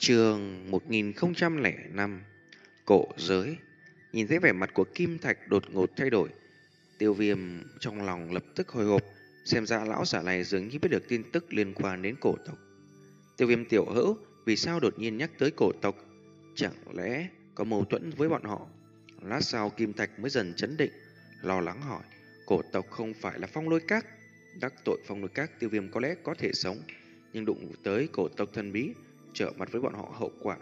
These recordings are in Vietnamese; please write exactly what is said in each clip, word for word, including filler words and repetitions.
Trường một nghìn không trăm lẻ năm. Cổ giới. Nhìn thấy vẻ mặt của Kim Thạch đột ngột thay đổi, Tiêu Viêm trong lòng lập tức hồi hộp. Xem ra lão giả này dường như biết được tin tức liên quan đến cổ tộc. Tiêu Viêm tiểu hữu, vì sao đột nhiên nhắc tới cổ tộc? Chẳng lẽ có mâu thuẫn với bọn họ? Lát sau Kim Thạch mới dần chấn định, lo lắng hỏi. Cổ tộc không phải là Phong Lôi Các. Đắc tội Phong Lôi Các, Tiêu Viêm có lẽ có thể sống, nhưng đụng tới cổ tộc thần bí, trở mặt với bọn họ hậu quả.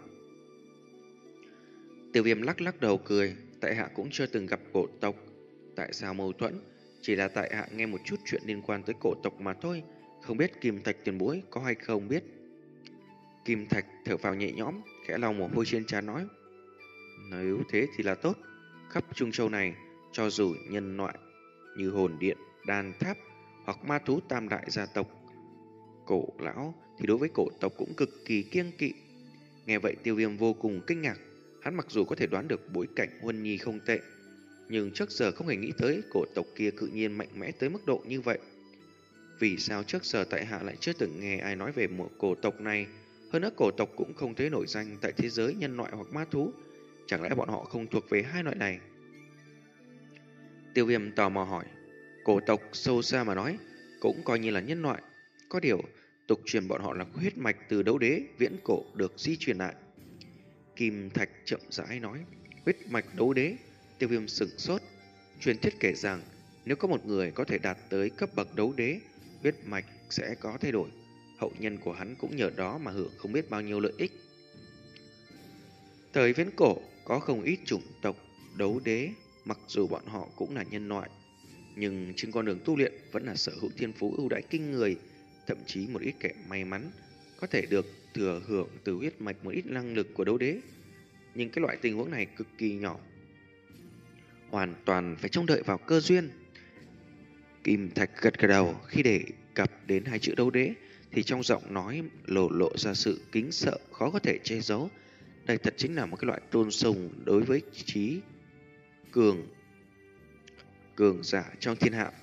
Tiêu Viêm lắc lắc đầu cười. Tại hạ cũng chưa từng gặp cổ tộc. Tại sao mâu thuẫn? Chỉ là tại hạ nghe một chút chuyện liên quan tới cổ tộc mà thôi. Không biết Kim Thạch tiền bối có hay không biết. Kim Thạch thở phào nhẹ nhõm, khẽ lau mồ hôi trên trán nói. Nếu thế thì là tốt. Khắp Trung Châu này, cho dù nhân loại như hồn điện, đan tháp hoặc ma thú tam đại gia tộc, cổ lão thì đối với cổ tộc cũng cực kỳ kiêng kỵ. Nghe vậy Tiêu Viêm vô cùng kinh ngạc. Hắn mặc dù có thể đoán được bối cảnh Huân Nhi không tệ, nhưng trước giờ không hề nghĩ tới cổ tộc kia cự nhiên mạnh mẽ tới mức độ như vậy. Vì sao trước giờ tại hạ lại chưa từng nghe ai nói về một cổ tộc này? Hơn nữa cổ tộc cũng không thấy nổi danh tại thế giới nhân loại hoặc ma thú. Chẳng lẽ bọn họ không thuộc về hai loại này? Tiêu Viêm tò mò hỏi. Cổ tộc sâu xa mà nói cũng coi như là nhân loại. Có điều tục truyền bọn họ là huyết mạch từ đấu đế viễn cổ được di truyền lại. Kim Thạch chậm rãi nói. Huyết mạch đấu đế. Tiêu Viêm sửng sốt. Truyền thuyết kể rằng nếu có một người có thể đạt tới cấp bậc đấu đế, huyết mạch sẽ có thay đổi. Hậu nhân của hắn cũng nhờ đó mà hưởng không biết bao nhiêu lợi ích. Thời viễn cổ có không ít chủng tộc đấu đế, mặc dù bọn họ cũng là nhân loại, nhưng trên con đường tu luyện vẫn là sở hữu thiên phú ưu đãi kinh người. Thậm chí một ít kẻ may mắn có thể được thừa hưởng từ huyết mạch một ít năng lực của đấu đế. Nhưng cái loại tình huống này cực kỳ nhỏ, hoàn toàn phải trông đợi vào cơ duyên. Kim Thạch gật gật đầu. Khi đề cập đến hai chữ đấu đế thì trong giọng nói lộ lộ ra sự kính sợ khó có thể che giấu. Đây thật chính là một cái loại tôn sùng đối với trí cường cường giả trong thiên hạ.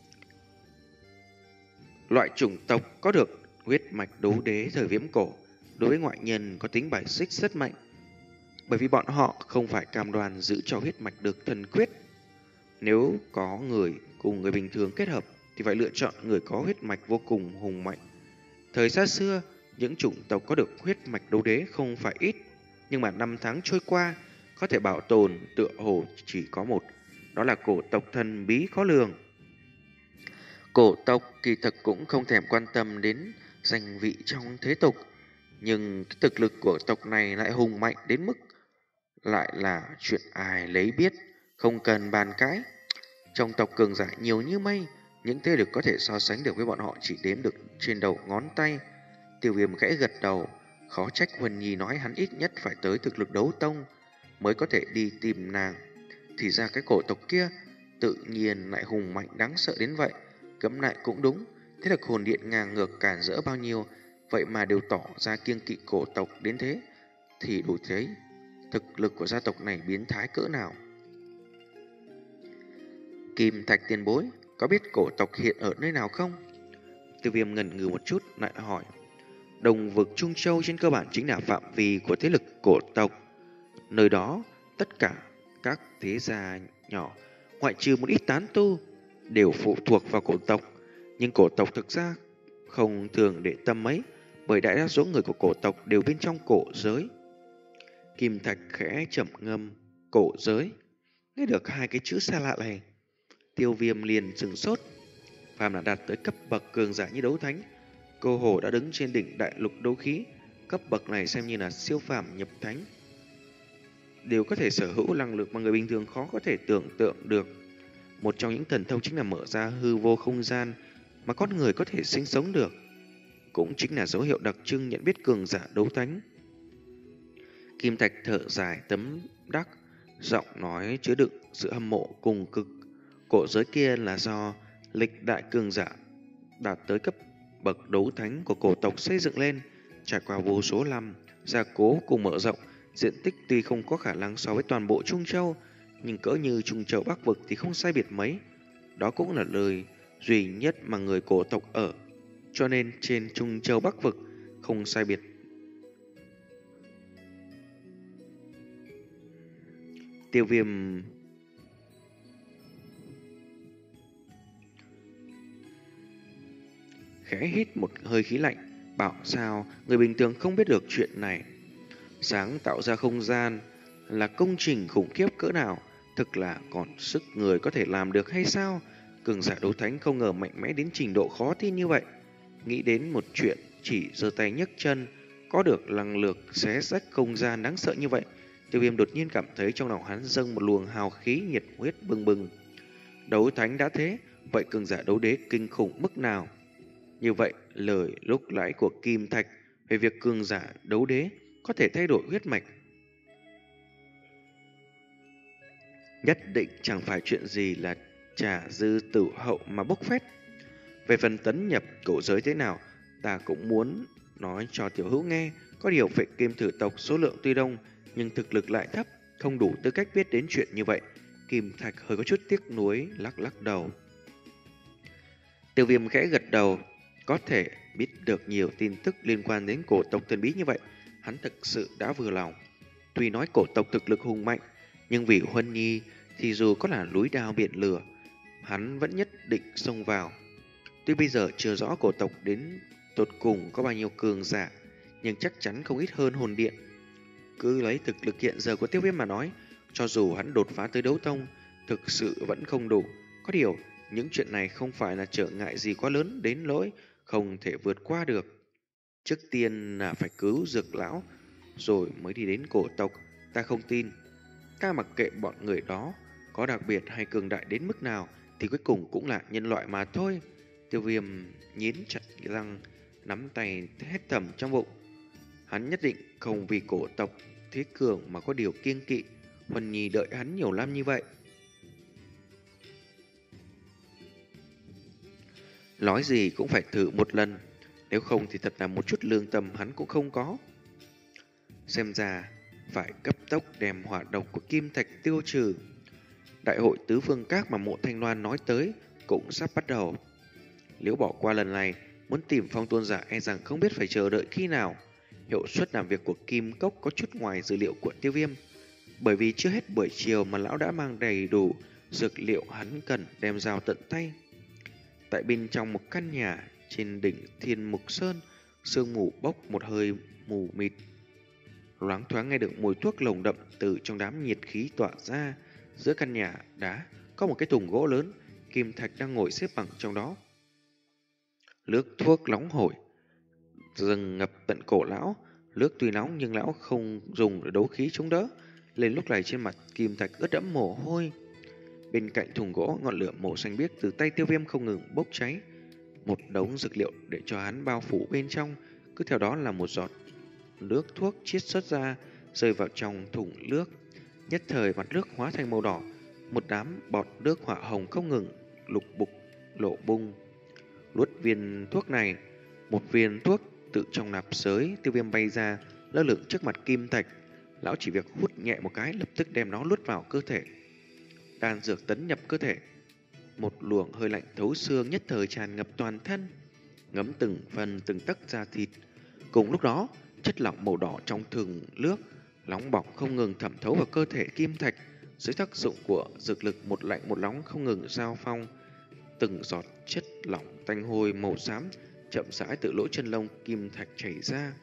Loại chủng tộc có được huyết mạch đấu đế thời viễn cổ đối với ngoại nhân có tính bài xích rất mạnh, bởi vì bọn họ không phải cam đoan giữ cho huyết mạch được thần quyết. Nếu có người cùng người bình thường kết hợp thì phải lựa chọn người có huyết mạch vô cùng hùng mạnh. Thời xa xưa, những chủng tộc có được huyết mạch đấu đế không phải ít, nhưng mà năm tháng trôi qua, có thể bảo tồn tựa hồ chỉ có một, đó là cổ tộc thần bí khó lường. Cổ tộc kỳ thực cũng không thèm quan tâm đến danh vị trong thế tục, nhưng cái thực lực của tộc này lại hùng mạnh đến mức lại là chuyện ai lấy biết, không cần bàn cãi. Trong tộc cường giả nhiều như mây, những thế lực có thể so sánh được với bọn họ chỉ đếm được trên đầu ngón tay. Tiêu Viêm khẽ gật đầu. Khó trách Huân Nhi nói hắn ít nhất phải tới thực lực đấu tông mới có thể đi tìm nàng. Thì ra cái cổ tộc kia tự nhiên lại hùng mạnh đáng sợ đến vậy. Cấm lại cũng đúng. Thế lực hồn điện ngang ngược cản rỡ bao nhiêu, vậy mà đều tỏ ra kiêng kỵ cổ tộc đến thế, thì đủ thấy thực lực của gia tộc này biến thái cỡ nào. Kim Thạch tiền bối, có biết cổ tộc hiện ở nơi nào không? Tiêu Viêm ngần ngừ một chút lại hỏi. Đồng vực Trung Châu trên cơ bản chính là phạm vi của thế lực cổ tộc. Nơi đó tất cả các thế gia nhỏ, ngoại trừ một ít tán tu, đều phụ thuộc vào cổ tộc. Nhưng cổ tộc thực ra không thường để tâm mấy, bởi đại đa số người của cổ tộc đều bên trong cổ giới. Kim Thạch khẽ trầm ngâm. Cổ giới. Nghe được hai cái chữ xa lạ này, Tiêu Viêm liền sửng sốt. Phàm là đạt tới cấp bậc cường giả như đấu thánh, cô hồ đã đứng trên đỉnh đại lục đấu khí. Cấp bậc này xem như là siêu phàm nhập thánh, đều có thể sở hữu năng lực mà người bình thường khó có thể tưởng tượng được. Một trong những thần thông chính là mở ra hư vô không gian mà con người có thể sinh sống được, cũng chính là dấu hiệu đặc trưng nhận biết cường giả đấu thánh. Kim Thạch thở dài tấm đắc, giọng nói chứa đựng sự hâm mộ cùng cực. Cổ giới kia là do lịch đại cường giả đạt tới cấp bậc đấu thánh của cổ tộc xây dựng lên, trải qua vô số năm gia cố cùng mở rộng. Diện tích tuy không có khả năng so với toàn bộ Trung Châu, nhưng cỡ như Trung Châu Bắc Vực thì không sai biệt mấy. Đó cũng là nơi duy nhất mà người cổ tộc ở, cho nên trên Trung Châu Bắc Vực không sai biệt Tiêu Viêm khẽ hít một hơi khí lạnh, bảo sao người bình thường không biết được chuyện này. Sáng tạo ra không gian là công trình khủng khiếp cỡ nào, thực là còn sức người có thể làm được hay sao? Cường giả đấu thánh không ngờ mạnh mẽ đến trình độ khó tin như vậy. Nghĩ đến một chuyện chỉ giơ tay nhấc chân có được năng lực xé rách không gian đáng sợ như vậy, Tiêu Viêm đột nhiên cảm thấy trong lòng hắn dâng một luồng hào khí nhiệt huyết bừng bừng. Đấu thánh đã thế, vậy cường giả đấu đế kinh khủng mức nào? Như vậy, lời lúc nãy của Kim Thạch về việc cường giả đấu đế có thể thay đổi huyết mạch, nhất định chẳng phải chuyện gì là trà dư tử hậu mà bốc phét. Về phần tấn nhập cổ giới thế nào, ta cũng muốn nói cho tiểu hữu nghe. Có điều phệ kim thử tộc số lượng tuy đông, nhưng thực lực lại thấp, không đủ tư cách biết đến chuyện như vậy. Kim Thạch hơi có chút tiếc nuối, lắc lắc đầu. Tiêu Viêm khẽ gật đầu, có thể biết được nhiều tin tức liên quan đến cổ tộc thần bí như vậy, hắn thực sự đã vừa lòng. Tuy nói cổ tộc thực lực hùng mạnh, nhưng vì Huân Nhi thì dù có là núi đao biển lửa, hắn vẫn nhất định xông vào. Tuy bây giờ chưa rõ cổ tộc đến tột cùng có bao nhiêu cường giả, nhưng chắc chắn không ít hơn hồn điện. Cứ lấy thực lực hiện giờ của Tiêu Viêm mà nói, cho dù hắn đột phá tới đấu tông, thực sự vẫn không đủ. Có điều, những chuyện này không phải là trở ngại gì quá lớn đến nỗi không thể vượt qua được. Trước tiên là phải cứu Dược lão, rồi mới đi đến cổ tộc. Ta không tin. Ta mặc kệ bọn người đó có đặc biệt hay cường đại đến mức nào, thì cuối cùng cũng là nhân loại mà thôi. Tiêu Viêm nhín chặt răng, nắm tay hét thầm trong bụng. Hắn nhất định không vì cổ tộc thế cường mà có điều kiêng kỵ. Huân Nhi đợi hắn nhiều năm như vậy. Nói gì cũng phải thử một lần, nếu không thì thật là một chút lương tâm hắn cũng không có. Xem ra phải cấp tốc đem hỏa độc của Kim Thạch tiêu trừ. Đại hội tứ phương các mà Mộ Thanh Loan nói tới cũng sắp bắt đầu. Nếu bỏ qua lần này, muốn tìm Phong Tôn giả e rằng không biết phải chờ đợi khi nào. Hiệu suất làm việc của Kim Cốc có chút ngoài dữ liệu của Tiêu Viêm, bởi vì chưa hết buổi chiều mà lão đã mang đầy đủ dược liệu hắn cần đem giao tận tay. Tại bên trong một căn nhà trên đỉnh Thiên Mục Sơn, sương mù bốc một hơi mù mịt. Loáng thoáng nghe được mùi thuốc lồng đậm từ trong đám nhiệt khí tỏa ra. Giữa căn nhà đá có một cái thùng gỗ lớn, Kim Thạch đang ngồi xếp bằng trong đó. Nước thuốc nóng hổi dần ngập tận cổ lão. Nước tuy nóng nhưng lão không dùng để đấu khí chống đỡ. Lên lúc này trên mặt Kim Thạch ướt đẫm mồ hôi. Bên cạnh thùng gỗ, ngọn lửa màu xanh biếc từ tay Tiêu Viêm không ngừng bốc cháy. Một đống dược liệu để cho hắn bao phủ bên trong, cứ theo đó là một giọt nước thuốc chiết xuất ra, rơi vào trong thùng nước. Nhất thời mặt nước hóa thành màu đỏ, một đám bọt nước hỏa hồng không ngừng lục bục lộ bung. Nuốt viên thuốc này, một viên thuốc tự trong nạp sới Tiêu Viêm bay ra, lơ lửng trước mặt Kim Thạch. Lão chỉ việc hút nhẹ một cái, lập tức đem nó luốt vào cơ thể. Đan dược tấn nhập cơ thể, một luồng hơi lạnh thấu xương nhất thời tràn ngập toàn thân, ngấm từng phần từng tấc da thịt. Cùng lúc đó, chất lỏng màu đỏ trong thùng nước nóng bỏng không ngừng thẩm thấu vào cơ thể Kim Thạch. Dưới tác dụng của dược lực một lạnh một nóng không ngừng giao phong, từng giọt chất lỏng tanh hôi màu xám chậm rãi từ lỗ chân lông Kim Thạch chảy ra.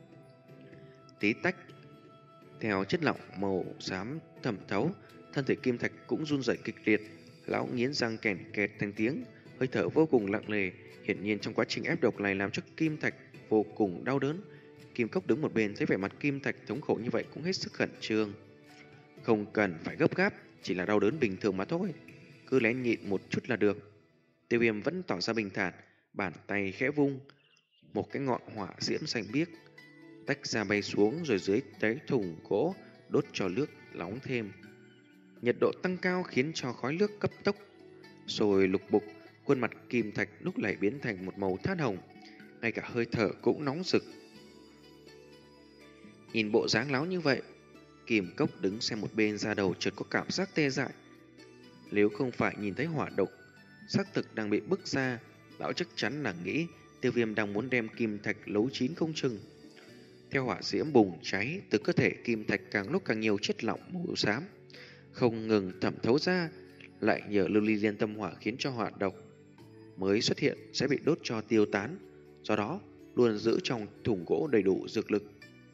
Tí tách, theo chất lỏng màu xám thẩm thấu, thân thể Kim Thạch cũng run rẩy kịch liệt. Lão nghiến răng kèn kẹt thành tiếng, hơi thở vô cùng nặng nề. Hiển nhiên trong quá trình ép độc này làm cho Kim Thạch vô cùng đau đớn. Kim Cốc đứng một bên thấy vẻ mặt Kim Thạch thống khổ như vậy cũng hết sức khẩn trương. Không cần phải gấp gáp, chỉ là đau đớn bình thường mà thôi, cứ lén nhịn một chút là được. Tiêu Viêm vẫn tỏ ra bình thản, bàn tay khẽ vung, một cái ngọn hỏa diễm xanh biếc tách ra bay xuống, rồi dưới đáy thùng gỗ đốt cho nước nóng thêm. Nhiệt độ tăng cao khiến cho khói nước cấp tốc rồi lục bục. Khuôn mặt Kim Thạch lúc này biến thành một màu than hồng, ngay cả hơi thở cũng nóng rực. Nhìn bộ dáng láo như vậy, Kim Cốc đứng xem một bên ra đầu chợt có cảm giác tê dại. Nếu không phải nhìn thấy hỏa độc xác thực đang bị bức ra, lão chắc chắn là nghĩ Tiêu Viêm đang muốn đem Kim Thạch nấu chín không chừng. Theo hỏa diễm bùng cháy, từ cơ thể Kim Thạch càng lúc càng nhiều chất lỏng màu xám không ngừng thẩm thấu ra, lại nhờ lưu ly liên tâm hỏa khiến cho hỏa độc mới xuất hiện sẽ bị đốt cho tiêu tán, do đó luôn giữ trong thùng gỗ đầy đủ dược lực.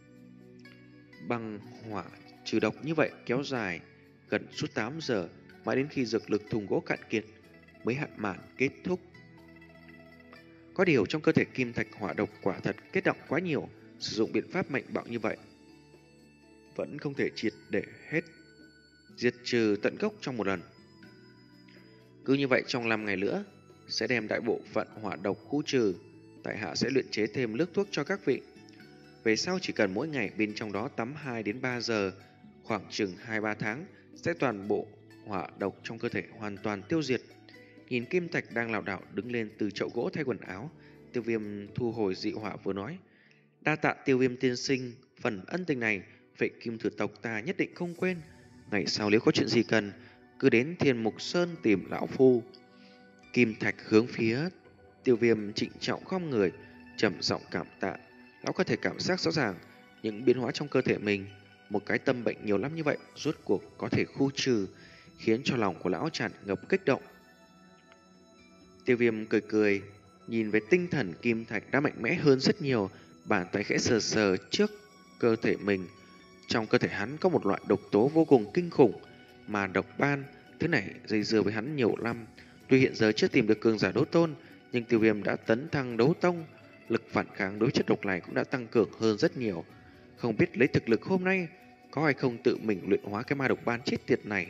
Băng hỏa trừ độc như vậy kéo dài gần suốt tám giờ, mãi đến khi dược lực thùng gỗ cạn kiệt mới hạn mạn kết thúc. Có điều trong cơ thể kim thạch hỏa độc quả thật kết động quá nhiều, sử dụng biện pháp mạnh bạo như vậy vẫn không thể triệt để hết, diệt trừ tận gốc trong một lần. Cứ như vậy trong năm ngày nữa sẽ đem đại bộ phận hỏa độc khu trừ. Tại hạ sẽ luyện chế thêm nước thuốc cho các vị. Về sau chỉ cần mỗi ngày bên trong đó tắm hai đến ba giờ, khoảng chừng hai ba tháng sẽ toàn bộ hỏa độc trong cơ thể hoàn toàn tiêu diệt. Nhìn kim thạch đang lảo đảo đứng lên từ chậu gỗ thay quần áo, Tiêu Viêm thu hồi dị hỏa vừa nói: đa tạ Tiêu Viêm tiên sinh, phần ân tình này vệ kim thử tộc ta nhất định không quên. Ngày sau nếu có chuyện gì cần, cứ đến Thiên Mục Sơn tìm lão phu. Kim thạch hướng phía Tiêu Viêm trịnh trọng khom người, trầm giọng cảm tạ. Lão có thể cảm giác rõ ràng những biến hóa trong cơ thể mình. Một cái tâm bệnh nhiều lắm như vậy rốt cuộc có thể khu trừ, khiến cho lòng của lão tràn ngập kích động. Tiêu Viêm cười cười, nhìn về tinh thần kim thạch đã mạnh mẽ hơn rất nhiều, bàn tay khẽ sờ sờ trước cơ thể mình. Trong cơ thể hắn có một loại độc tố vô cùng kinh khủng, mà độc ban, thứ này dây dưa với hắn nhiều năm. Tuy hiện giờ chưa tìm được cường giả đấu tôn, nhưng Tiêu Viêm đã tấn thăng đấu tông, lực phản kháng đối chất độc này cũng đã tăng cường hơn rất nhiều. Không biết lấy thực lực hôm nay có hay không tự mình luyện hóa cái ma độc ban chết tiệt này.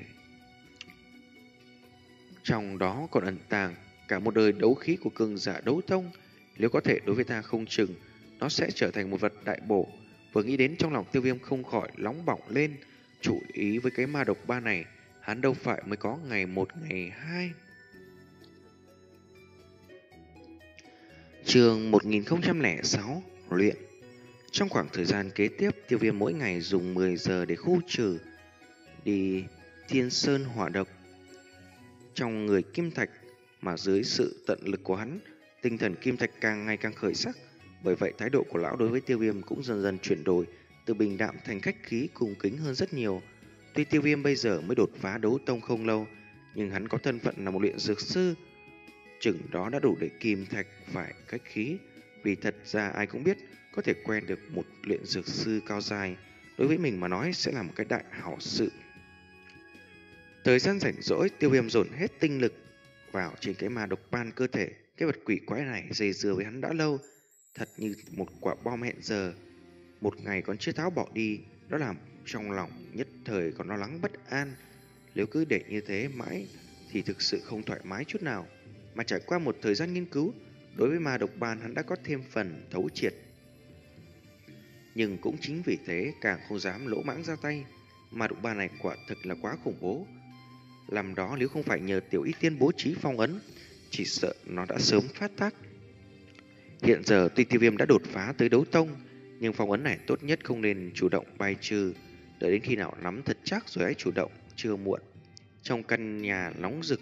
Trong đó còn ẩn tàng cả một đời đấu khí của cường giả đấu tông. Nếu có thể đối với ta không chừng nó sẽ trở thành một vật đại bổ. Vừa nghĩ đến trong lòng Tiêu Viêm không khỏi nóng bỏng lên. Chú ý với cái ma độc ban này, hắn đâu phải mới có ngày một ngày hai. Chương một nghìn không trăm lẻ sáu Luyện. Trong khoảng thời gian kế tiếp, Tiêu Viêm mỗi ngày dùng mười giờ để khu trừ đi thiên sơn hỏa độc trong người kim thạch, mà dưới sự tận lực của hắn, tinh thần kim thạch càng ngày càng khởi sắc. Bởi vậy thái độ của lão đối với Tiêu Viêm cũng dần dần chuyển đổi từ bình đạm thành khách khí cung kính hơn rất nhiều. Tuy Tiêu Viêm bây giờ mới đột phá đấu tông không lâu, nhưng hắn có thân phận là một luyện dược sư, chừng đó đã đủ để kim thạch phải khách khí. Vì thật ra ai cũng biết có thể quen được một luyện dược sư cao dài, đối với mình mà nói sẽ là một cái đại hảo sự. Thời gian rảnh rỗi, Tiêu Viêm dồn hết tinh lực vào trên cái ma độc ban cơ thể. Cái vật quỷ quái này dày dừa với hắn đã lâu, thật như một quả bom hẹn giờ. Một ngày còn chưa tháo bỏ đi, nó làm trong lòng nhất thời còn lo lắng bất an. Nếu cứ để như thế mãi thì thực sự không thoải mái chút nào. Mà trải qua một thời gian nghiên cứu, đối với ma độc ban hắn đã có thêm phần thấu triệt. Nhưng cũng chính vì thế càng không dám lỗ mãng ra tay. Ma độc ban này quả thực là quá khủng bố. Làm đó nếu không phải nhờ Tiểu Y Tiên bố trí phong ấn, chỉ sợ nó đã sớm phát tác. Hiện giờ tuy Tiêu Viêm đã đột phá tới đấu tông, nhưng phong ấn này tốt nhất không nên chủ động bài trừ, đợi đến khi nào nắm thật chắc rồi hãy chủ động, chưa muộn. Trong căn nhà nóng rực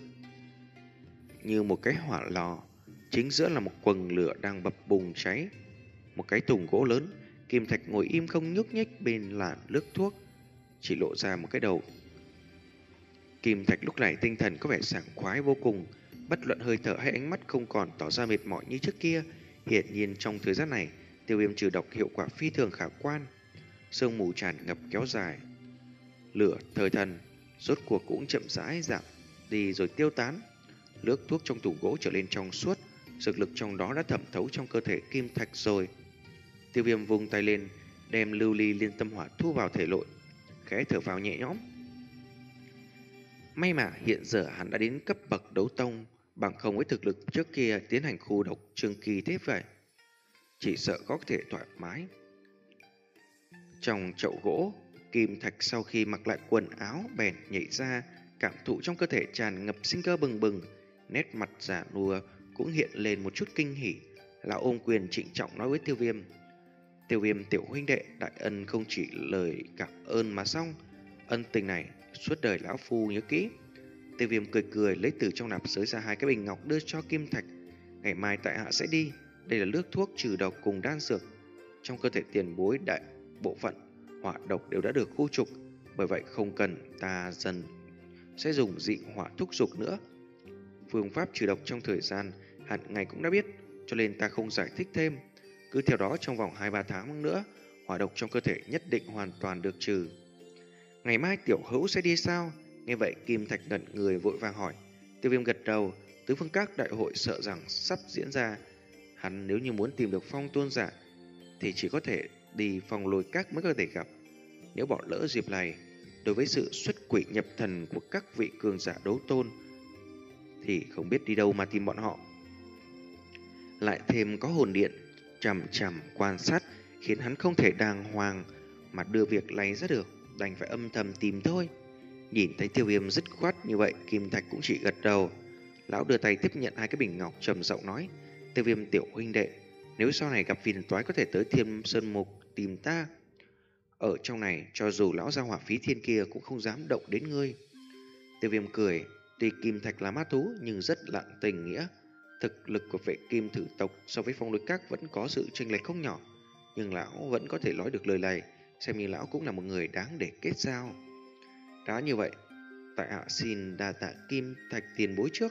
như một cái hỏa lò, chính giữa là một quầng lửa đang bập bùng cháy. Một cái thùng gỗ lớn, kim thạch ngồi im không nhúc nhích bên làn nước thuốc, chỉ lộ ra một cái đầu. Kim thạch lúc này tinh thần có vẻ sảng khoái vô cùng, bất luận hơi thở hay ánh mắt không còn tỏ ra mệt mỏi như trước kia. Hiển nhiên trong thời gian này, Tiêu Viêm trừ độc hiệu quả phi thường khả quan. Sương mù tràn ngập kéo dài, lửa thời thần rốt cuộc cũng chậm rãi giảm đi rồi tiêu tán. Nước thuốc trong tủ gỗ trở lên trong suốt, dược lực trong đó đã thẩm thấu trong cơ thể kim thạch rồi. Tiêu Viêm vung tay lên, đem lưu ly liên tâm hỏa thu vào thể nội, khẽ thở vào nhẹ nhõm. May mà hiện giờ hắn đã đến cấp bậc đấu tông, bằng không với thực lực trước kia tiến hành khu độc trường kỳ thế vậy, chỉ sợ có thể thoải mái. Trong chậu gỗ, kim thạch sau khi mặc lại quần áo bèn nhảy ra, cảm thụ trong cơ thể tràn ngập sinh cơ bừng bừng, nét mặt giả nua cũng hiện lên một chút kinh hỉ. Lão ôm quyền trịnh trọng nói với Tiêu Viêm: Tiêu Viêm tiểu huynh đệ, đại ân không chỉ lời cảm ơn mà xong, ân tình này suốt đời lão phu nhớ kỹ. Tiêu Viêm cười cười lấy từ trong nạp giới ra hai cái bình ngọc đưa cho kim thạch. Ngày mai tại hạ sẽ đi, đây là nước thuốc trừ độc cùng đan dược. Trong cơ thể tiền bối đại bộ phận hỏa độc đều đã được khu trục, Bởi vậy không cần ta dần sẽ dùng dị hỏa thúc giục nữa. Phương pháp trừ độc trong thời gian hạn ngày cũng đã biết, cho nên ta không giải thích thêm. Cứ theo đó trong vòng hai ba tháng nữa, hỏa độc trong cơ thể nhất định hoàn toàn được trừ. Ngày mai tiểu hữu sẽ đi sao? Nghe vậy Kim Thạch ngẩn người vội vàng hỏi. Tiêu Viêm gật đầu. Tứ phương các đại hội sợ rằng sắp diễn ra. Hắn nếu như muốn tìm được Phong tôn giả thì chỉ có thể đi Phong Lôi Các mới có thể gặp. Nếu bỏ lỡ dịp này, đối với sự xuất quỷ nhập thần của các vị cường giả đấu tôn thì không biết đi đâu mà tìm bọn họ. Lại thêm có hồn điện chằm chằm quan sát, khiến hắn không thể đàng hoàng mà đưa việc này ra được, đành phải âm thầm tìm thôi. Nhìn thấy Tiêu Viêm dứt khoát như vậy, Kim Thạch cũng chỉ gật đầu. Lão đưa tay tiếp nhận hai cái bình ngọc, trầm giọng nói: Tiêu Viêm tiểu huynh đệ, nếu sau này gặp phiền toái có thể tới Thiên Sơn Mục tìm ta. Ở trong này, cho dù lão gia hỏa Phí Thiên kia cũng không dám động đến ngươi. Tiêu Viêm cười, tuy Kim Thạch là ma thú nhưng rất lặng tình nghĩa. Thực lực của vệ kim thử tộc so với Phong Lôi Các vẫn có sự chênh lệch không nhỏ, nhưng lão vẫn có thể nói được lời này, xem như lão cũng là một người đáng để kết giao. Đã như vậy, tại hạ xin đa tạ Kim Thạch tiền bối trước.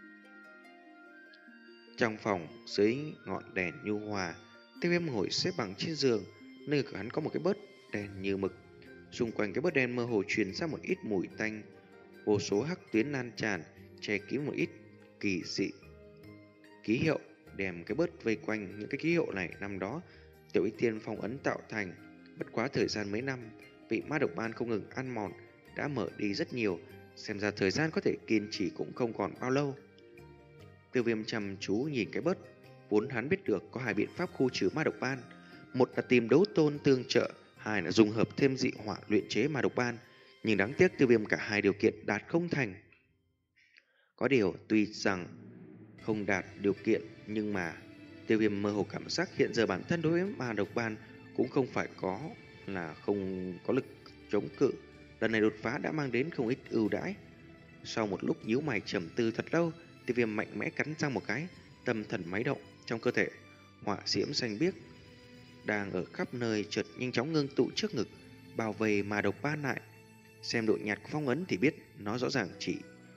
Trong phòng, dưới ngọn đèn nhu hòa, Tiêu Viêm ngồi xếp bằng trên giường, nơi của hắn có một cái bớt đèn như mực. Xung quanh cái bớt đèn mơ hồ truyền ra một ít mùi tanh, vô số hắc tuyến lan tràn, che kín một ít kỳ dị ký hiệu, đem cái bớt vây quanh. Những cái ký hiệu này năm đó Tiểu Y Tiên phong ấn tạo thành. Bất quá thời gian mấy năm, vị ma độc ban không ngừng ăn mòn đã mở đi rất nhiều, xem ra thời gian có thể kiên trì cũng không còn bao lâu. Tiêu Viêm chăm chú nhìn cái bớt, vốn hắn biết được có hai biện pháp khu trừ ma độc ban, một là tìm đấu tôn tương trợ, hai là dùng hợp thêm dị hỏa luyện chế ma độc ban, nhưng đáng tiếc Tiêu Viêm cả hai điều kiện đạt không thành. Có điều tuy rằng không đạt điều kiện, nhưng mà Tiêu Viêm mơ hồ cảm giác hiện giờ bản thân đối với ma độc ban cũng không phải có là không có lực chống cự. Lần này đột phá đã mang đến không ít ưu đãi. Sau một lúc nhíu mày trầm tư thật lâu, Tiêu Viêm mạnh mẽ cắn răng một cái, tâm thần máy động, trong cơ thể hỏa diễm xanh biếc đang ở khắp nơi chợt nhanh chóng ngưng tụ trước ngực, bao vây ma độc ban lại. Xem độ nhạt của phong ấn thì biết nó rõ ràng chỉ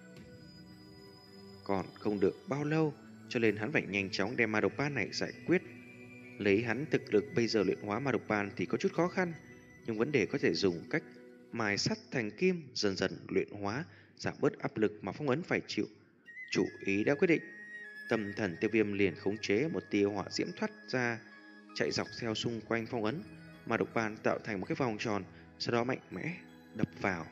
còn không được bao lâu, cho nên hắn phải nhanh chóng đem ma độc ban này giải quyết. Lấy hắn thực lực bây giờ luyện hóa ma độc ban thì có chút khó khăn, nhưng vấn đề có thể dùng cách mài sắt thành kim, dần dần luyện hóa, giảm bớt áp lực mà phong ấn phải chịu. Chủ ý đã quyết định, tâm thần Tiêu Viêm liền khống chế một tia hỏa diễm thoát ra, chạy dọc theo xung quanh phong ấn. Ma độc ban tạo thành một cái vòng tròn, sau đó mạnh mẽ đập vào.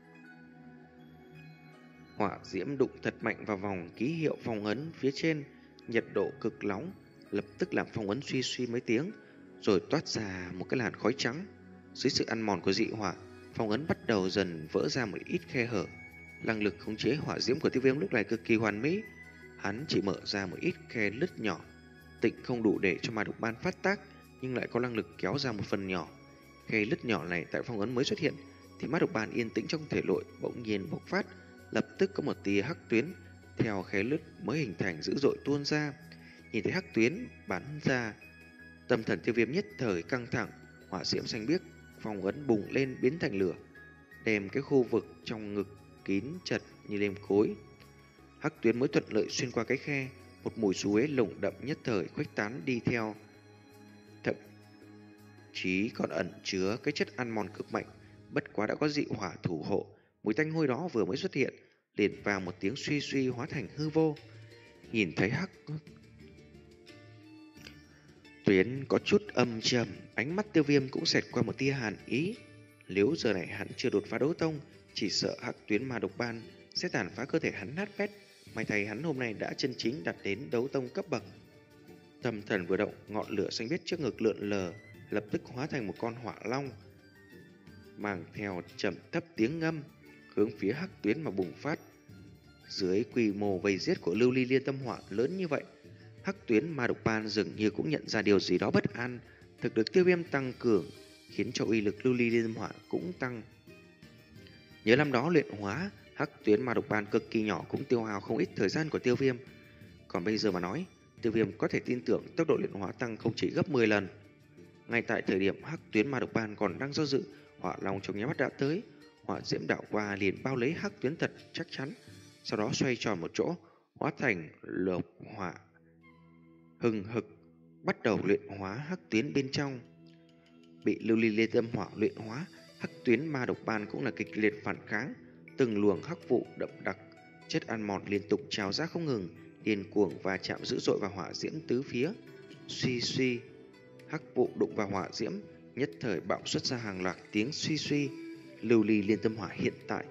Hỏa diễm đụng thật mạnh vào vòng ký hiệu phong ấn phía trên, nhiệt độ cực nóng, lập tức làm phong ấn suy suy mấy tiếng, rồi toát ra một cái làn khói trắng. Dưới sự ăn mòn của dị hỏa, phong ấn bắt đầu dần vỡ ra một ít khe hở. Năng lực khống chế hỏa diễm của Tiêu Viêm lúc này cực kỳ hoàn mỹ, hắn chỉ mở ra một ít khe lứt nhỏ, tịnh không đủ để cho ma độc ban phát tác, nhưng lại có năng lực kéo ra một phần nhỏ. Khe lứt nhỏ này tại phong ấn mới xuất hiện thì ma độc ban yên tĩnh trong thể nội bỗng nhiên bộc phát, lập tức có một tia hắc tuyến theo khe lứt mới hình thành dữ dội tuôn ra. Nhìn thấy hắc tuyến bắn ra, tâm thần Tiêu Viêm nhất thời căng thẳng, hỏa diễm xanh biếc phong ấn bùng lên biến thành lửa, đem cái khu vực trong ngực kín chặt như nêm cối. Hắc tuyến mới thuận lợi xuyên qua cái khe, một mùi suối lồng đậm nhất thời khuếch tán đi theo, thậm chí còn ẩn chứa cái chất ăn mòn cực mạnh. Bất quá đã có dị hỏa thủ hộ, mùi tanh hôi đó vừa mới xuất hiện liền vào một tiếng suy suy hóa thành hư vô. Nhìn thấy hắc tuyến có chút âm trầm, ánh mắt Tiêu Viêm cũng xẹt qua một tia hàn ý. Nếu giờ này hắn chưa đột phá đấu tông, chỉ sợ hắc tuyến ma độc ban sẽ tàn phá cơ thể hắn nát bét. May thay hắn hôm nay đã chân chính đạt đến đấu tông cấp bậc. Tâm thần vừa động, ngọn lửa xanh biếc trước ngực lượn lờ, lập tức hóa thành một con hỏa long, mang theo trầm thấp tiếng ngâm, hướng phía hắc tuyến mà bùng phát. Dưới quy mô vây giết của lưu ly liên tâm hỏa lớn như vậy, hắc tuyến ma độc ban dường như cũng nhận ra điều gì đó bất an. Thực lực Tiêu Viêm tăng cường khiến cho uy lực lưu ly liên tâm hỏa cũng tăng. Nhớ năm đó luyện hóa hắc tuyến ma độc ban cực kỳ nhỏ cũng tiêu hao không ít thời gian của Tiêu Viêm. Còn bây giờ mà nói, Tiêu Viêm có thể tin tưởng tốc độ luyện hóa tăng không chỉ gấp mười lần. Ngay tại thời điểm hắc tuyến ma độc ban còn đang do dự, hỏa long trong nháy mắt đã tới. hỏa diễm đảo qua liền bao lấy hắc tuyến thật chắc chắn, sau đó xoay tròn một chỗ, hóa thành lục hỏa hừng hực, bắt đầu luyện hóa hắc tuyến bên trong. Bị lưu ly liên tâm hỏa luyện hóa, hắc tuyến ma độc ban cũng là kịch liệt phản kháng, từng luồng hắc vụ đậm đặc, chất ăn mòn liên tục trào ra không ngừng, điên cuồng và chạm dữ dội vào hỏa diễm tứ phía. Suy suy, hắc vụ đụng vào hỏa diễm, nhất thời bạo xuất ra hàng loạt tiếng suy suy. Lưu ly liên tâm hỏa hiện tại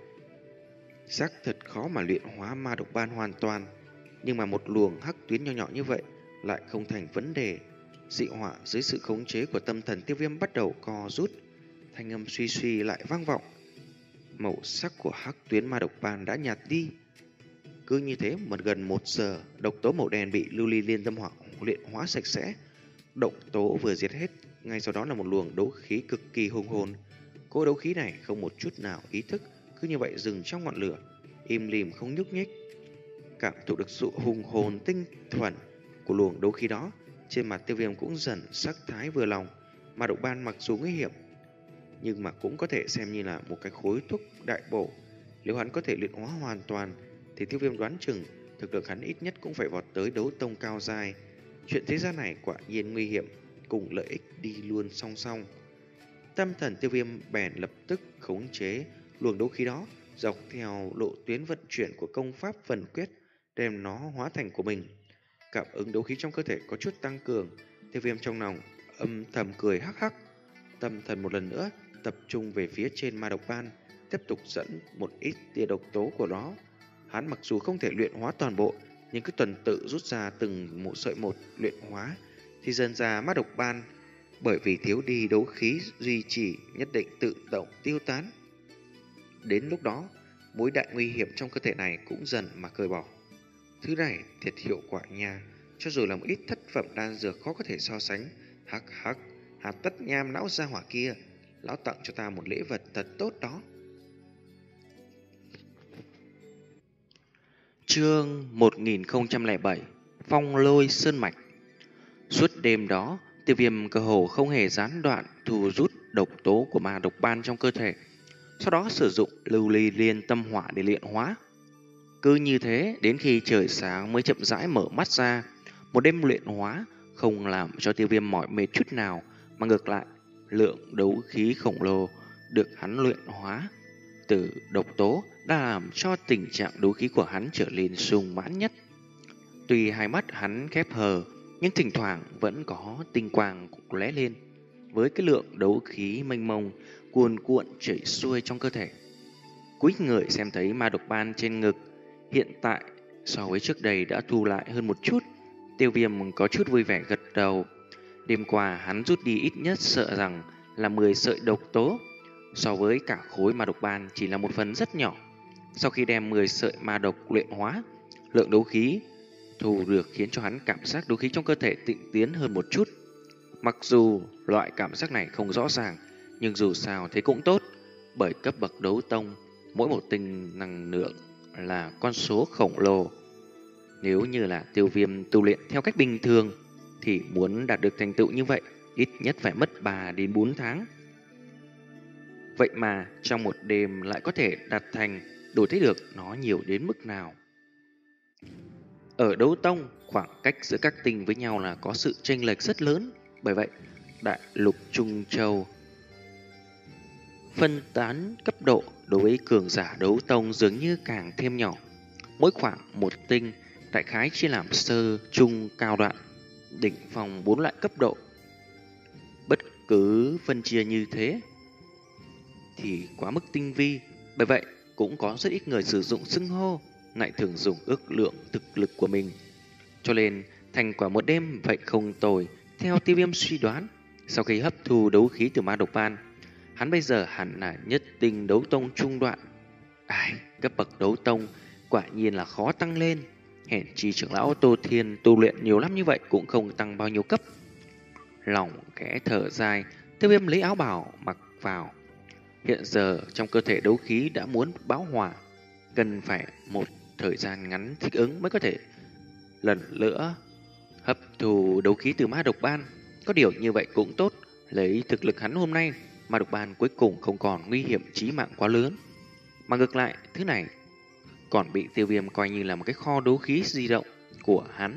xác thật khó mà luyện hóa ma độc ban hoàn toàn, nhưng mà một luồng hắc tuyến nho nhỏ như vậy lại không thành vấn đề. Dị hỏa dưới sự khống chế của tâm thần Tiêu Viêm bắt đầu co rút, thanh âm suy suy lại vang vọng. Màu sắc của hắc tuyến ma độc ban đã nhạt đi. Cứ như thế một gần một giờ, độc tố màu đen bị lưu ly liên tâm hỏa luyện hóa sạch sẽ. Độc tố vừa diệt hết, ngay sau đó là một luồng đấu khí cực kỳ hùng hồn. Cỗ đấu khí này không một chút nào ý thức, cứ như vậy dừng trong ngọn lửa, im lìm không nhúc nhích. Cảm thụ được sự hùng hồn tinh thuần của luồng đấu khí đó, trên mặt Tiêu Viêm cũng dần sắc thái vừa lòng. Ma độc ban mặc dù nguy hiểm, nhưng mà cũng có thể xem như là một cái khối thuốc đại bổ. Nếu hắn có thể luyện hóa hoàn toàn, thì Tiêu Viêm đoán chừng thực lực hắn ít nhất cũng phải vọt tới đấu tông cao giai. Chuyện thế gian này quả nhiên nguy hiểm, cùng lợi ích đi luôn song song. Tâm thần Tiêu Viêm bèn lập tức khống chế luồng đấu khí đó, dọc theo lộ tuyến vận chuyển của công pháp phần quyết, đem nó hóa thành của mình. Cảm ứng đấu khí trong cơ thể có chút tăng cường, Tiêu Viêm trong lòng âm thầm cười hắc hắc. Tâm thần một lần nữa tập trung về phía trên ma độc ban, tiếp tục dẫn một ít tia độc tố của nó. Hắn mặc dù không thể luyện hóa toàn bộ, nhưng cứ tuần tự rút ra từng một sợi một luyện hóa, thì dần ra ma độc ban bởi vì thiếu đi đấu khí duy trì nhất định tự động tiêu tán. Đến lúc đó, mối đại nguy hiểm trong cơ thể này cũng dần mà cởi bỏ. Thứ này thiệt hiệu quả nha, cho dù là một ít thất phẩm đan dược khó có thể so sánh. Hắc hắc, hạt tất nham lão gia hỏa kia, lão tặng cho ta một lễ vật thật tốt đó. Chương một nghìn không trăm lẻ bảy, Phong Lôi Sơn Mạch. Suốt đêm đó, Tiêu Viêm cơ hồ không hề gián đoạn thu rút độc tố của ma độc ban trong cơ thể, sau đó sử dụng lưu ly liên tâm hỏa để luyện hóa. Cứ như thế, đến khi trời sáng mới chậm rãi mở mắt ra. Một đêm luyện hóa không làm cho Tiêu Viêm mỏi mệt chút nào, mà ngược lại, lượng đấu khí khổng lồ được hắn luyện hóa từ độc tố đã làm cho tình trạng đấu khí của hắn trở nên sung mãn nhất. Tuy hai mắt hắn khép hờ, nhưng thỉnh thoảng vẫn có tinh quang lóe lên. Với cái lượng đấu khí mênh mông cuồn cuộn chảy xuôi trong cơ thể, cúi người xem thấy ma độc ban trên ngực hiện tại so với trước đây đã thu lại hơn một chút. Tiêu Viêm có chút vui vẻ gật đầu. Đêm qua hắn rút đi ít nhất sợ rằng là mười sợi độc tố, so với cả khối ma độc ban chỉ là một phần rất nhỏ. Sau khi đem mười sợi ma độc luyện hóa, lượng đấu khí thu được khiến cho hắn cảm giác đấu khí trong cơ thể tịnh tiến hơn một chút. Mặc dù loại cảm giác này không rõ ràng, nhưng dù sao thế cũng tốt, bởi cấp bậc đấu tông, mỗi một tinh năng lượng là con số khổng lồ. Nếu như là Tiêu Viêm tu luyện theo cách bình thường, thì muốn đạt được thành tựu như vậy, ít nhất phải mất ba đến bốn tháng. Vậy mà trong một đêm lại có thể đạt thành, đủ thấy được nó nhiều đến mức nào. Ở đấu tông, khoảng cách giữa các tinh với nhau là có sự chênh lệch rất lớn. Bởi vậy, đại lục Trung Châu phân tán cấp độ đối với cường giả đấu tông dường như càng thêm nhỏ. Mỗi khoảng một tinh đại khái chia làm sơ, trung, cao đoạn, đỉnh phong bốn loại cấp độ. Bất cứ phân chia như thế thì quá mức tinh vi, bởi vậy cũng có rất ít người sử dụng xưng hô, lại thường dùng ước lượng thực lực của mình. Cho nên thành quả một đêm vậy không tồi. Theo Tiêu Viêm suy đoán, sau khi hấp thu đấu khí từ ma độc ban, hắn bây giờ hẳn là nhất tinh đấu tông trung đoạn. Ai, cấp bậc đấu tông quả nhiên là khó tăng lên. Hèn chi trưởng lão Tô Thiên tu luyện nhiều lắm như vậy cũng không tăng bao nhiêu cấp. Lòng khẽ thở dài, Tiêu Viêm lấy áo bào mặc vào. Hiện giờ trong cơ thể đấu khí đã muốn bão hòa, cần phải một thời gian ngắn thích ứng mới có thể lần nữa hấp thu đấu khí từ ma độc ban. Có điều như vậy cũng tốt, lấy thực lực hắn hôm nay, mà độc ban cuối cùng không còn nguy hiểm chí mạng quá lớn. Mà ngược lại, thứ này còn bị Tiêu Viêm coi như là một cái kho đấu khí di động của hắn.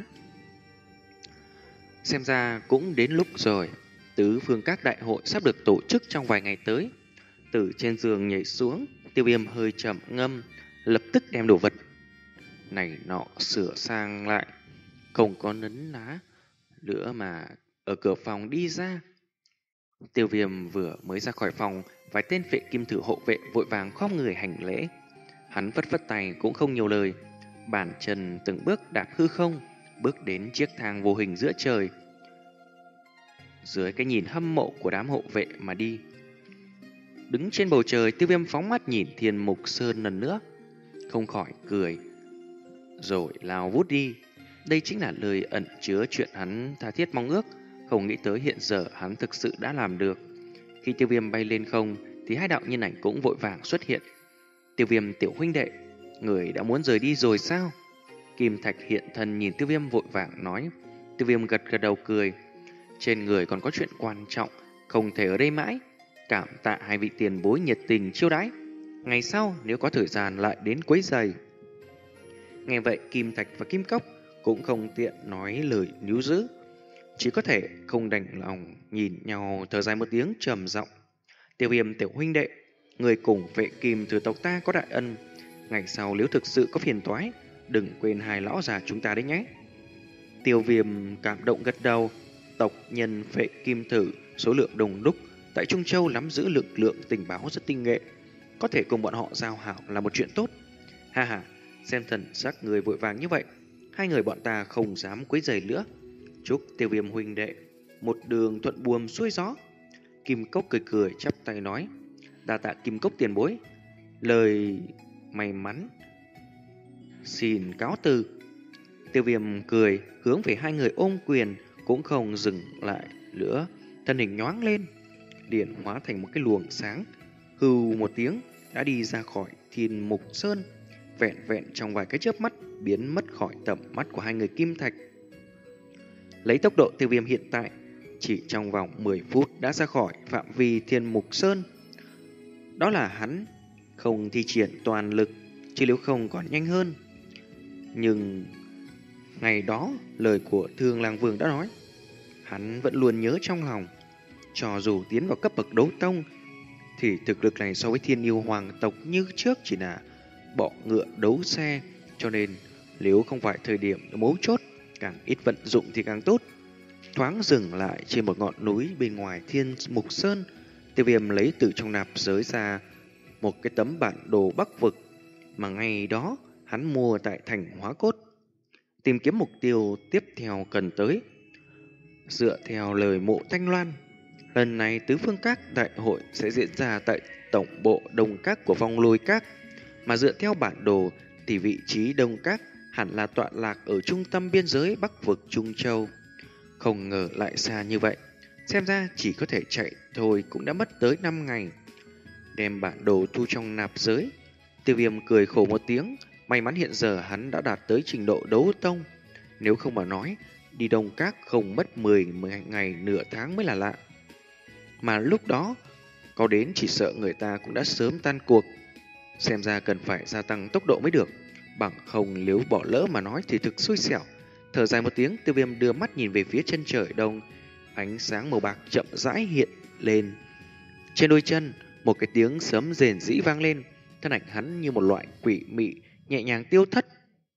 Xem ra cũng đến lúc rồi. Tứ phương các đại hội sắp được tổ chức trong vài ngày tới. Từ trên giường nhảy xuống, Tiêu Viêm hơi trầm ngâm, lập tức đem đồ vật này nọ sửa sang lại, không có nấn ná nữa mà ở cửa phòng đi ra. Tiêu Viêm vừa mới ra khỏi phòng, vài tên vệ kim thử hộ vệ vội vàng khom người hành lễ. Hắn vất vất tay cũng không nhiều lời, bàn chân từng bước đạp hư không, bước đến chiếc thang vô hình giữa trời. Dưới cái nhìn hâm mộ của đám hộ vệ mà đi. Đứng trên bầu trời, Tiêu Viêm phóng mắt nhìn Thiên Mục Sơn lần nữa, không khỏi cười, rồi lao vút đi. Đây chính là lời ẩn chứa chuyện hắn tha thiết mong ước, không nghĩ tới hiện giờ hắn thực sự đã làm được. Khi Tiêu Viêm bay lên không, thì hai đạo nhân ảnh cũng vội vàng xuất hiện. Tiêu Viêm tiểu huynh đệ, người đã muốn rời đi rồi sao? Kim Thạch hiện thân nhìn Tiêu Viêm vội vàng nói. Tiêu Viêm gật gật đầu cười. Trên người còn có chuyện quan trọng, không thể ở đây mãi. Cảm tạ hai vị tiền bối nhiệt tình chiêu đãi. Ngày sau nếu có thời gian lại đến quấy rầy. Nghe vậy Kim Thạch và Kim Cốc cũng không tiện nói lời níu giữ, chỉ có thể không đành lòng nhìn nhau thở dài một tiếng trầm giọng. Tiêu Viêm tiểu huynh đệ, người cùng vệ kim từ tộc ta có đại ân, ngày sau nếu thực sự có phiền toái, đừng quên hai lão già chúng ta đấy nhé. Tiêu Viêm cảm động gật đầu. Tộc nhân vệ kim thử số lượng đông đúc, tại Trung Châu nắm giữ lực lượng tình báo rất tinh nghệ, có thể cùng bọn họ giao hảo là một chuyện tốt. Ha ha, xem thần sắc người vội vàng như vậy, hai người bọn ta không dám quấy rầy nữa. Chúc Tiêu Viêm huynh đệ một đường thuận buồm xuôi gió. Kim Cốc cười cười chắp tay nói. Đa tạ Kim Cốc tiền bối, lời may mắn xin cáo từ. Tiêu Viêm cười hướng về hai người ôm quyền, cũng không dừng lại nữa, thân hình nhoáng lên, liền hóa thành một cái luồng sáng, hưu một tiếng đã đi ra khỏi Thiên Mục Sơn, vẹn vẹn trong vài cái chớp mắt biến mất khỏi tầm mắt của hai người Kim Thạch. Lấy tốc độ Tiêu Viêm hiện tại, chỉ trong vòng mười phút đã ra khỏi phạm vi Thiên Mục Sơn. Đó là hắn không thi triển toàn lực, chứ nếu không còn nhanh hơn. Nhưng ngày đó lời của Thương Lang Vương đã nói, hắn vẫn luôn nhớ trong lòng. Cho dù tiến vào cấp bậc đấu tông, thì thực lực này so với Thiên Yêu Hoàng tộc như trước chỉ là bọ ngựa đấu xe. Cho nên nếu không phải thời điểm mấu chốt, càng ít vận dụng thì càng tốt. Thoáng dừng lại trên một ngọn núi bên ngoài Thiên Mục Sơn, Tiêu Viêm lấy từ trong nạp giới ra một cái tấm bản đồ Bắc Vực mà ngày đó hắn mua tại thành Hóa Cốt, tìm kiếm mục tiêu tiếp theo cần tới. Dựa theo lời Mộ Thanh Loan, lần này tứ phương các đại hội sẽ diễn ra tại tổng bộ Đông Các của Phong Lôi Các, mà dựa theo bản đồ thì vị trí Đông Các hẳn là tọa lạc ở trung tâm biên giới Bắc Vực Trung Châu. Không ngờ lại xa như vậy, xem ra chỉ có thể chạy thôi cũng đã mất tới năm ngày. Đem bản đồ thu trong nạp giới, Tiêu Viêm cười khổ một tiếng. May mắn hiện giờ hắn đã đạt tới trình độ đấu tông, nếu không mà nói đi Đông Các không mất mười ngày nửa tháng mới là lạ. Mà lúc đó có đến chỉ sợ người ta cũng đã sớm tan cuộc. Xem ra cần phải gia tăng tốc độ mới được, bằng không nếu bỏ lỡ mà nói thì thực xui xẻo. Thở dài một tiếng, Tiêu Viêm đưa mắt nhìn về phía chân trời đông. Ánh sáng màu bạc chậm rãi hiện lên. Trên đôi chân, một cái tiếng sấm rền rĩ vang lên. Thân ảnh hắn như một loại quỷ mị nhẹ nhàng tiêu thất.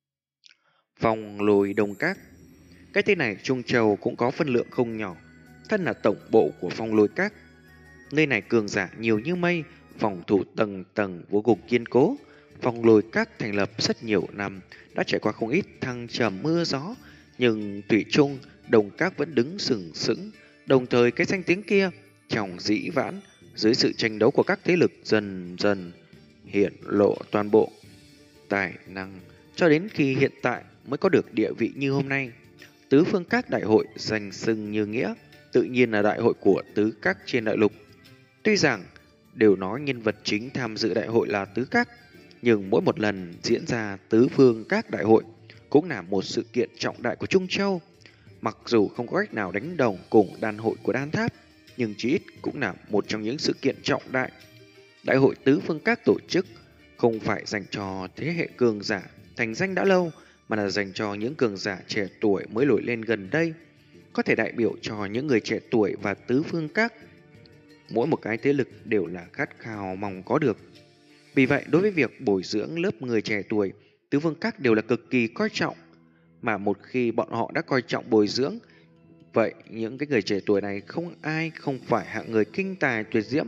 Phong Lôi Đông Các, cái tên này Trung Châu cũng có phân lượng không nhỏ, thân là tổng bộ của Phong Lôi Các. Nơi này cường giả nhiều như mây, phòng thủ tầng tầng vô cùng kiên cố. Phong Lôi Các thành lập rất nhiều năm, đã trải qua không ít thăng trầm mưa gió, nhưng thủy chung Đông Các vẫn đứng sừng sững. Đồng thời cái danh tiếng kia trong dĩ vãng, dưới sự tranh đấu của các thế lực dần dần hiện lộ toàn bộ tài năng, cho đến khi hiện tại mới có được địa vị như hôm nay. Tứ phương các đại hội danh xưng như nghĩa, tự nhiên là đại hội của tứ các trên đại lục. Tuy rằng đều nói nhân vật chính tham dự đại hội là tứ các, nhưng mỗi một lần diễn ra tứ phương các đại hội cũng là một sự kiện trọng đại của Trung Châu. Mặc dù không có cách nào đánh đồng cùng đan hội của Đan Tháp, nhưng chí ít cũng là một trong những sự kiện trọng đại. Đại hội tứ phương các tổ chức không phải dành cho thế hệ cường giả thành danh đã lâu, mà là dành cho những cường giả trẻ tuổi mới nổi lên gần đây, có thể đại biểu cho những người trẻ tuổi và tứ phương các. Mỗi một cái thế lực đều là khát khao mong có được. Vì vậy, đối với việc bồi dưỡng lớp người trẻ tuổi, tứ phương các đều là cực kỳ coi trọng. Mà một khi bọn họ đã coi trọng bồi dưỡng, vậy những cái người trẻ tuổi này không ai không phải hạng người kinh tài tuyệt diễm.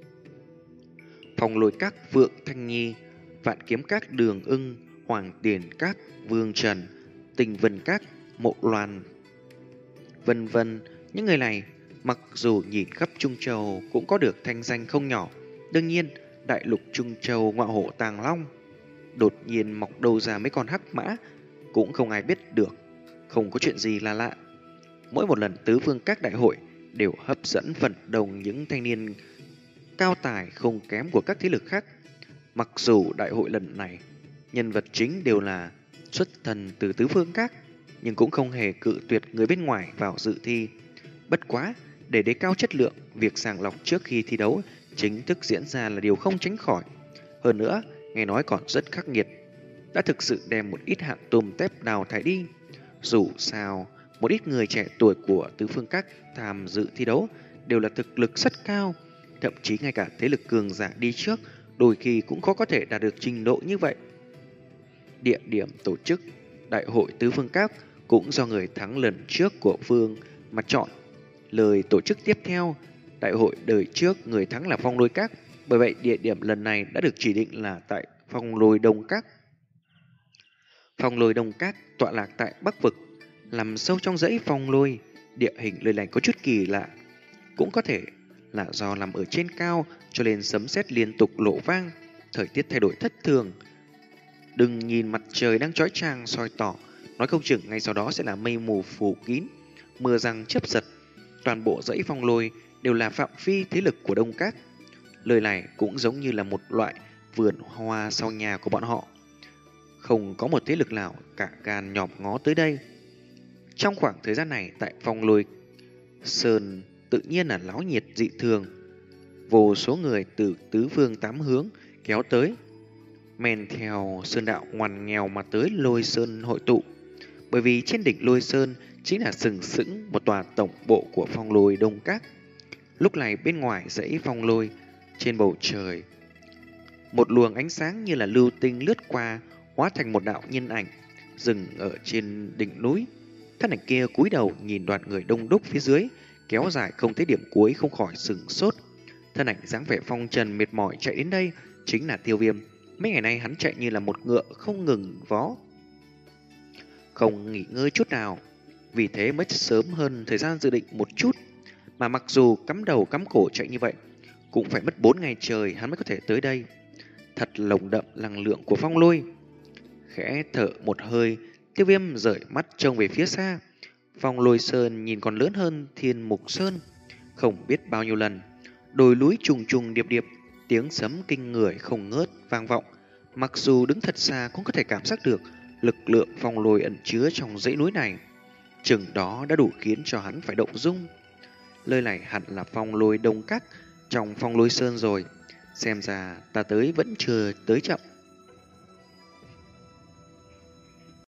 Phong Lôi các Vượng Thanh Nhi, Vạn Kiếm các Đường Ưng, Hoàng Tiền các Vương Trần, Tình Vân các Mộ Loan, vân vân. Những người này mặc dù nhìn khắp Trung Châu cũng có được thanh danh không nhỏ. Đương nhiên, đại lục Trung Châu ngọa hổ tàng long đột nhiên mọc đầu ra mấy con hắc mã cũng không ai biết được, không có chuyện gì là lạ. Mỗi một lần tứ phương các đại hội đều hấp dẫn phần đông những thanh niên cao tài không kém của các thế lực khác. Mặc dù đại hội lần này nhân vật chính đều là xuất thân từ tứ phương các, nhưng cũng không hề cự tuyệt người bên ngoài vào dự thi. Bất quá, để đề cao chất lượng, việc sàng lọc trước khi thi đấu chính thức diễn ra là điều không tránh khỏi. Hơn nữa, nghe nói còn rất khắc nghiệt, đã thực sự đem một ít hạng tôm tép đào thải đi. Dù sao, một ít người trẻ tuổi của tứ phương các tham dự thi đấu đều là thực lực rất cao, thậm chí ngay cả thế lực cường giả đi trước đôi khi cũng khó có thể đạt được trình độ như vậy. Địa điểm tổ chức đại hội tứ phương các cũng do người thắng lần trước của Vương mà chọn. Lời tổ chức tiếp theo, đại hội đời trước người thắng là Phong Lôi các, bởi vậy địa điểm lần này đã được chỉ định là tại Phong Lôi Đông các. Phong Lôi Đông các tọa lạc tại Bắc vực, nằm sâu trong dãy phong lôi, địa hình nơi này có chút kỳ lạ, cũng có thể là do nằm ở trên cao cho nên sấm sét liên tục lộ vang, thời tiết thay đổi thất thường. Đừng nhìn mặt trời đang chói chang soi tỏ, nói không chừng ngay sau đó sẽ là mây mù phủ kín, mưa giăng chớp giật. Toàn bộ dãy phong lôi đều là phạm vi thế lực của Đông Các. Lời này cũng giống như là một loại vườn hoa sau nhà của bọn họ. Không có một thế lực nào cả gan nhòm ngó tới đây. Trong khoảng thời gian này tại Phong Lôi Sơn tự nhiên là náo nhiệt dị thường. Vô số người từ tứ phương tám hướng kéo tới, men theo sơn đạo ngoằn nghèo mà tới Lôi Sơn hội tụ. Bởi vì trên đỉnh Lôi Sơn chính là sừng sững một tòa tổng bộ của Phong Lôi Đông Các. Lúc này bên ngoài dãy phong lôi, trên bầu trời, một luồng ánh sáng như là lưu tinh lướt qua, hóa thành một đạo nhân ảnh dừng ở trên đỉnh núi. Thân ảnh kia cúi đầu nhìn đoàn người đông đúc phía dưới, kéo dài không thấy điểm cuối, không khỏi sửng sốt. Thân ảnh dáng vẻ phong trần mệt mỏi chạy đến đây chính là Tiêu Viêm. Mấy ngày nay hắn chạy như là một ngựa không ngừng vó, không nghỉ ngơi chút nào, vì thế mới sớm hơn thời gian dự định một chút. Mà mặc dù cắm đầu cắm cổ chạy như vậy, cũng phải mất bốn ngày trời hắn mới có thể tới đây. Thật lồng đậm năng lượng của phong lôi. Khẽ thở một hơi, Tiêu Viêm rời mắt trông về phía xa. Phong Lôi Sơn nhìn còn lớn hơn Thiên Mục Sơn không biết bao nhiêu lần. Đồi núi trùng trùng điệp điệp, tiếng sấm kinh người không ngớt vang vọng. Mặc dù đứng thật xa cũng có thể cảm giác được lực lượng phong lôi ẩn chứa trong dãy núi này. Chừng đó đã đủ khiến cho hắn phải động dung. Nơi này hẳn là Phong Lôi Đông Các trong Phong Lôi Sơn rồi. Xem ra ta tới vẫn chưa tới chậm.